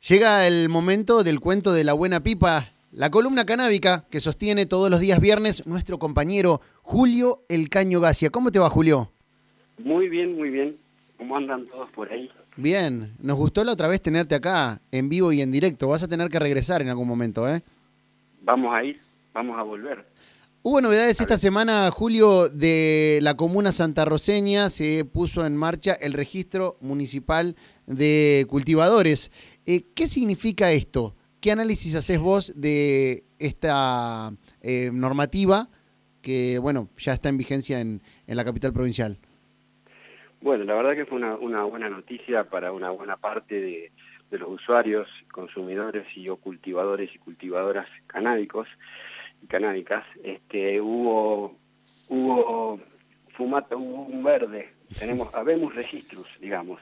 Llega el momento del cuento de la buena pipa, la columna canábica que sostiene todos los días viernes nuestro compañero Julio El Caño Gacia. ¿Cómo te va, Julio? Muy bien, muy bien. ¿Cómo andan todos por ahí? Bien, nos gustó la otra vez tenerte acá, en vivo y en directo. Vas a tener que regresar en algún momento, ¿eh? Vamos a ir, vamos a volver. Hubo novedades A esta ver. semana, Julio, de la comuna santarroceña. Se puso en marcha el registro municipal de cultivadores. ¿Qué significa esto? ¿Qué análisis haces vos de esta normativa que, bueno, ya está en vigencia en la capital provincial? Bueno, la verdad que fue una buena noticia para una buena parte de los usuarios, consumidores y o cultivadores y cultivadoras canábicos y canábicas. Hubo fumata, hubo un verde, habemos registros, digamos.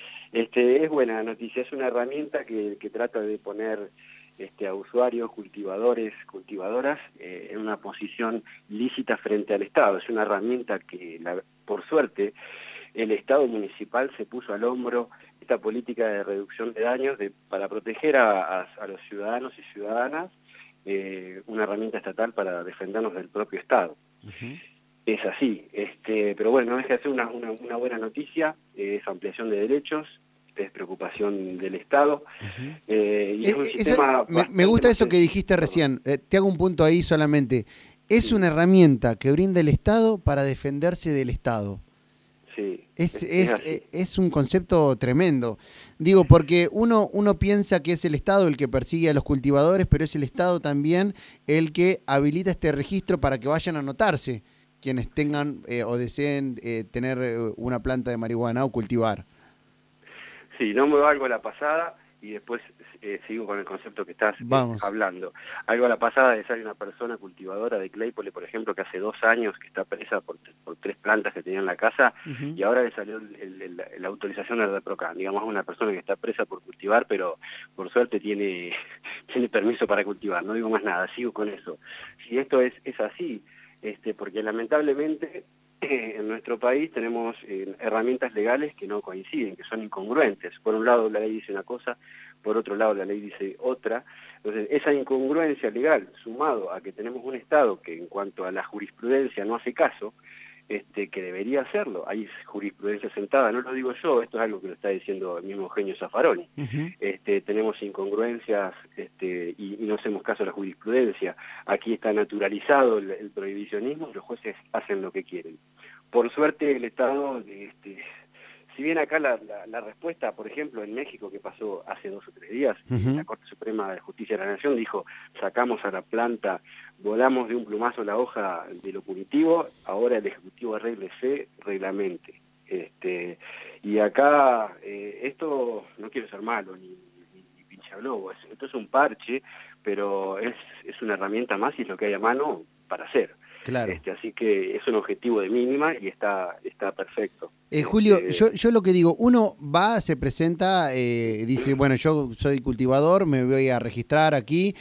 Es buena noticia, es una herramienta que trata de poner a usuarios, cultivadores, cultivadoras en una posición lícita frente al Estado. Es una herramienta que, por suerte, el Estado municipal se puso al hombro esta política de reducción de daños para proteger a los ciudadanos y ciudadanas, una herramienta estatal para defendernos del propio Estado. Uh-huh. Es así, pero bueno, no deja de ser una buena noticia, es ampliación de derechos, es preocupación del Estado, Uh-huh. y es un sistema me gusta eso que dijiste sencillo. recién. Te hago un punto ahí solamente. Es Sí, una herramienta que brinda el Estado para defenderse del Estado. sí, Es, es es, así. es un concepto tremendo. Digo, porque uno piensa que es el Estado el que persigue a los cultivadores, pero es el Estado también el que habilita este registro para que vayan a anotarse quienes tengan o deseen tener una planta de marihuana o cultivar. Sí, no me valgo a la pasada y después sigo con el concepto que estás Vamos. hablando. Algo a la pasada es, hay una persona cultivadora de Claypole, por ejemplo, que hace 2 años que está presa por 3 plantas que tenía en la casa, Uh-huh. y ahora le salió la autorización del REPROCAN. Digamos, una persona que está presa por cultivar, pero por suerte tiene permiso para cultivar. No digo más nada, sigo con eso. Si esto es así, porque lamentablemente en nuestro país tenemos herramientas legales que no coinciden, que son incongruentes. Por un lado la ley dice una cosa, por otro lado la ley dice otra. Entonces esa incongruencia legal, sumado a que tenemos un Estado que en cuanto a la jurisprudencia no hace caso, que debería hacerlo. Hay jurisprudencia sentada, no lo digo yo, esto es algo que lo está diciendo el mismo Eugenio Zaffaroni. Uh-huh. Tenemos incongruencias y no hacemos caso a la jurisprudencia. Aquí está naturalizado el prohibicionismo y los jueces hacen lo que quieren. Por suerte el Estado, si bien acá la respuesta, por ejemplo, en México, que pasó hace 2 o 3 días, Uh-huh. la Corte Suprema de Justicia de la Nación dijo, sacamos a la planta, volamos de un plumazo la hoja de lo punitivo, ahora el Ejecutivo arréglese, reglamente. Y acá, esto, no quiero ser malo, ni pincha globo, esto es un parche, pero es una herramienta más y es lo que hay a mano para hacer. Claro. Así que es un objetivo de mínima y está perfecto. Julio, yo lo que digo, uno va, se presenta, dice, bueno, yo soy cultivador, me voy a registrar aquí,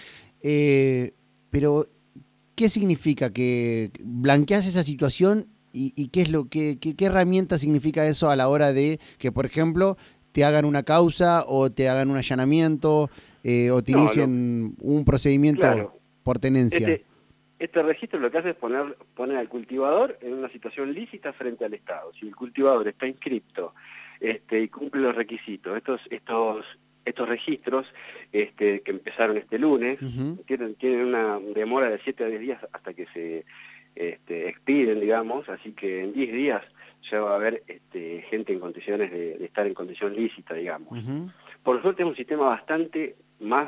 pero ¿qué significa que blanqueas esa situación y qué es qué herramienta significa eso a la hora de que, por ejemplo, te hagan una causa o te hagan un allanamiento o te No, inicien un procedimiento claro, por tenencia? este registro lo que hace es poner al cultivador en una situación lícita frente al Estado. Si el cultivador está inscripto y cumple los requisitos, estos registros que empezaron este lunes, Uh-huh. tienen una demora de 7 a 10 días hasta que se expiden, digamos, así que en 10 días ya va a haber gente en condiciones de estar en condición lícita, digamos. Uh-huh. Por suerte es un sistema bastante más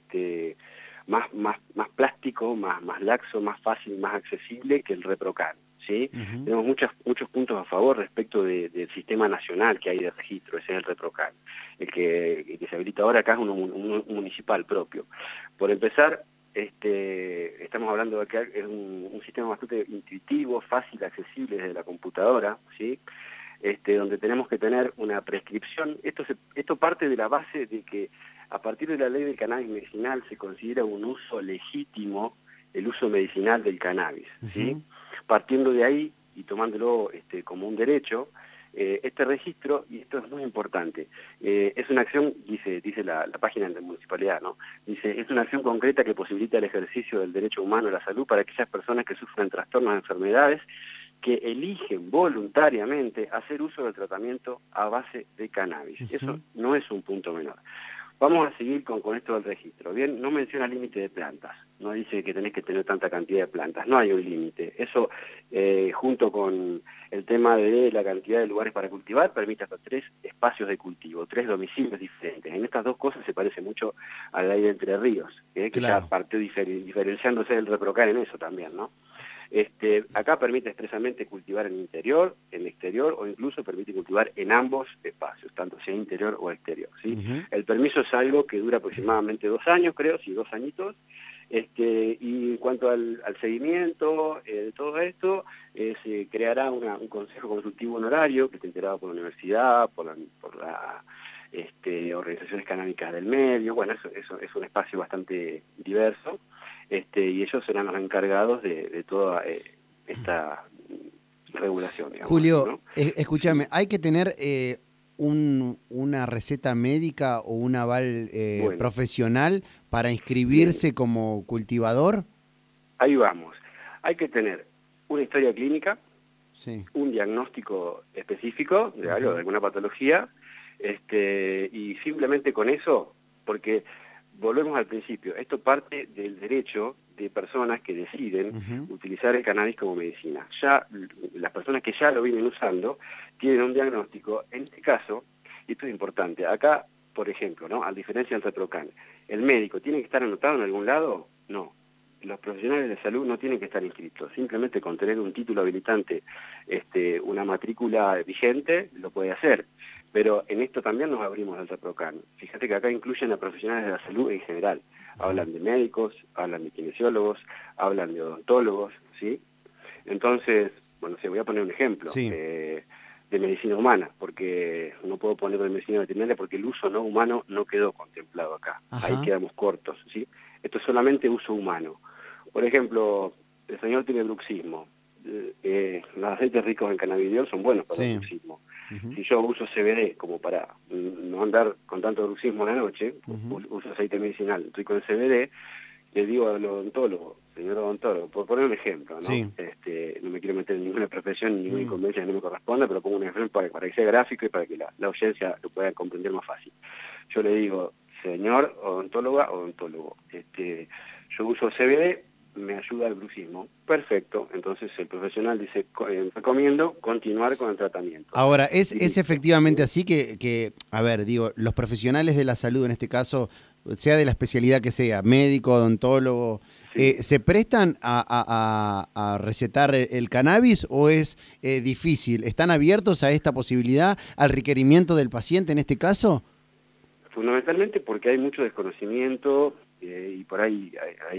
más plástico, más laxo, más fácil, más accesible que el REPROCAN, ¿sí? Uh-huh. Tenemos muchos puntos a favor respecto del sistema nacional que hay de registro, ese es el REPROCAN. El que se habilita ahora acá es un municipal propio. Por empezar, estamos hablando de que es un sistema bastante intuitivo, fácil, accesible desde la computadora, ¿sí? Donde tenemos que tener una prescripción. Esto parte de la base de que a partir de la ley del cannabis medicinal se considera un uso legítimo el uso medicinal del cannabis, ¿sí? Uh-huh. Partiendo de ahí y tomándolo como un derecho, Este registro, y esto es muy importante, es una acción, dice la página de la municipalidad, ¿no? Dice, es una acción concreta que posibilita el ejercicio del derecho humano a la salud para aquellas personas que sufren trastornos de enfermedades que eligen voluntariamente hacer uso del tratamiento a base de cannabis. Eso no es un punto menor. Vamos a seguir con esto del registro. Bien, no menciona límite de plantas, no dice que tenés que tener tanta cantidad de plantas, no hay un límite. Eso, junto con el tema de la cantidad de lugares para cultivar, permite hasta 3 espacios de cultivo, 3 domicilios diferentes. En estas dos cosas se parece mucho a la ley de Entre Ríos, que Claro. ya partió diferenciándose del ReproCan en eso también, ¿no? Acá permite expresamente cultivar en interior, en exterior, o incluso permite cultivar en ambos espacios, tanto sea interior o exterior, ¿sí? El permiso es algo que dura aproximadamente 2 años, creo, 2 añitos. Y en cuanto al seguimiento de todo esto, se creará un consejo consultivo honorario que está integrado por la universidad, por la organizaciones canábicas del medio. Bueno, eso es un espacio bastante diverso, y ellos serán los encargados de toda esta regulación, digamos. Julio, ¿No? escúchame, ¿hay que tener una receta médica o un aval Bueno, profesional para bien, inscribirse como cultivador? ahí vamos. Hay que tener una historia clínica, Sí. un diagnóstico específico de algo, de alguna patología, y simplemente con eso, porque volvemos al principio, esto parte del derecho de personas que deciden utilizar el cannabis como medicina. Ya las personas que ya lo vienen usando tienen un diagnóstico. En este caso, y esto es importante, acá, por ejemplo, ¿no? A diferencia del ReproCan, ¿el médico tiene que estar anotado en algún lado? No. Los profesionales de salud no tienen que estar inscritos, simplemente con tener un título habilitante, una matrícula vigente, lo puede hacer. Pero en esto también nos abrimos al ReproCan. Fíjate que acá incluyen a profesionales de la salud en general. Hablan de médicos, hablan de kinesiólogos, hablan de odontólogos, ¿sí? Entonces, bueno, voy a poner un ejemplo. Sí. De medicina humana, porque no puedo poner de medicina veterinaria porque el uso no humano no quedó contemplado acá. Ahí Ajá. quedamos cortos, ¿sí? Esto es solamente uso humano. Por ejemplo, el señor tiene bruxismo. Los aceites ricos en cannabidiol son buenos para el Sí. bruxismo. Si yo uso CBD como para no andar con tanto bruxismo en la noche, uso aceite medicinal rico en CBD, le digo al odontólogo, señor odontólogo, por poner un ejemplo, ¿no? Sí. No me quiero meter en ninguna profesión, ni ninguna inconveniencia que no me corresponda, pero pongo un ejemplo para que sea gráfico y para que la audiencia lo pueda comprender más fácil. Yo le digo, señor odontólogo, yo uso CBD, me ayuda al bruxismo. Perfecto, entonces el profesional dice, recomiendo continuar con el tratamiento. Ahora, ¿es Listo. efectivamente así a ver, digo, los profesionales de la salud en este caso, sea de la especialidad que sea, médico, odontólogo, Sí. ¿se prestan a recetar el cannabis o es difícil? ¿Están abiertos a esta posibilidad, al requerimiento del paciente en este caso? Fundamentalmente porque hay mucho desconocimiento y por ahí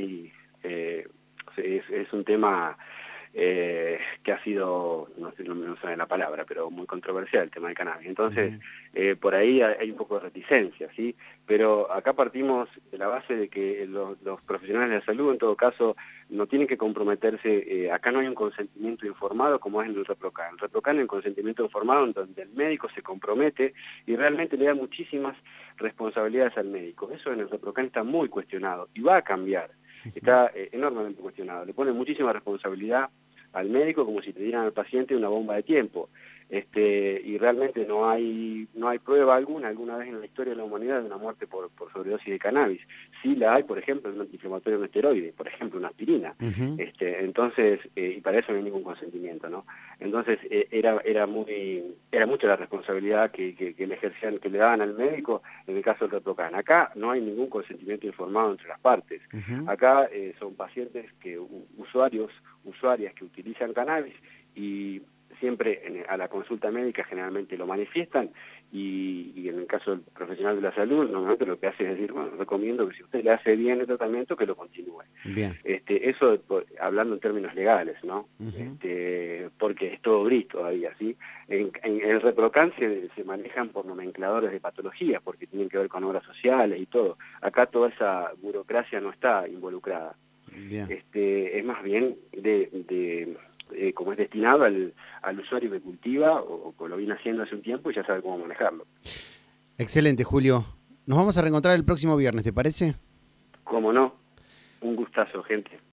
es un tema que ha sido, no sé la palabra, pero muy controversial el tema del cannabis. Entonces, por ahí hay un poco de reticencia, ¿sí? Pero acá partimos de la base de que los profesionales de la salud, en todo caso, no tienen que comprometerse. Acá no hay un consentimiento informado como es en el ReproCan. En el ReproCan hay un consentimiento informado en donde el médico se compromete y realmente le da muchísimas responsabilidades al médico. Eso en el ReproCan está muy cuestionado y va a cambiar. Está enormemente cuestionado. Le pone muchísima responsabilidad al médico como si te dieran al paciente una bomba de tiempo. Y realmente no hay prueba alguna vez en la historia de la humanidad de una muerte por sobredosis de cannabis. Sí la hay, por ejemplo, en un antiinflamatorio no esteroide, por ejemplo, una aspirina. Entonces, y para eso no hay ningún consentimiento, ¿no? Entonces, era mucha la responsabilidad que le ejercían, que le daban al médico en el caso del ReproCan. Acá no hay ningún consentimiento informado entre las partes. Acá son pacientes usuarias que utilizan cannabis y siempre a la consulta médica generalmente lo manifiestan y en el caso del profesional de la salud normalmente lo que hace es decir, bueno, recomiendo que si usted le hace bien el tratamiento que lo continúe. Bien. Eso hablando en términos legales, ¿no? Porque es todo gris todavía, ¿sí? En el ReproCan se manejan por nomencladores de patologías porque tienen que ver con obras sociales y todo. Acá toda esa burocracia no está involucrada. Bien. Es más bien como es destinado al usuario que cultiva o lo viene haciendo hace un tiempo y ya sabe cómo manejarlo. Excelente, Julio. Nos vamos a reencontrar el próximo viernes, ¿te parece? Cómo no, un gustazo, gente.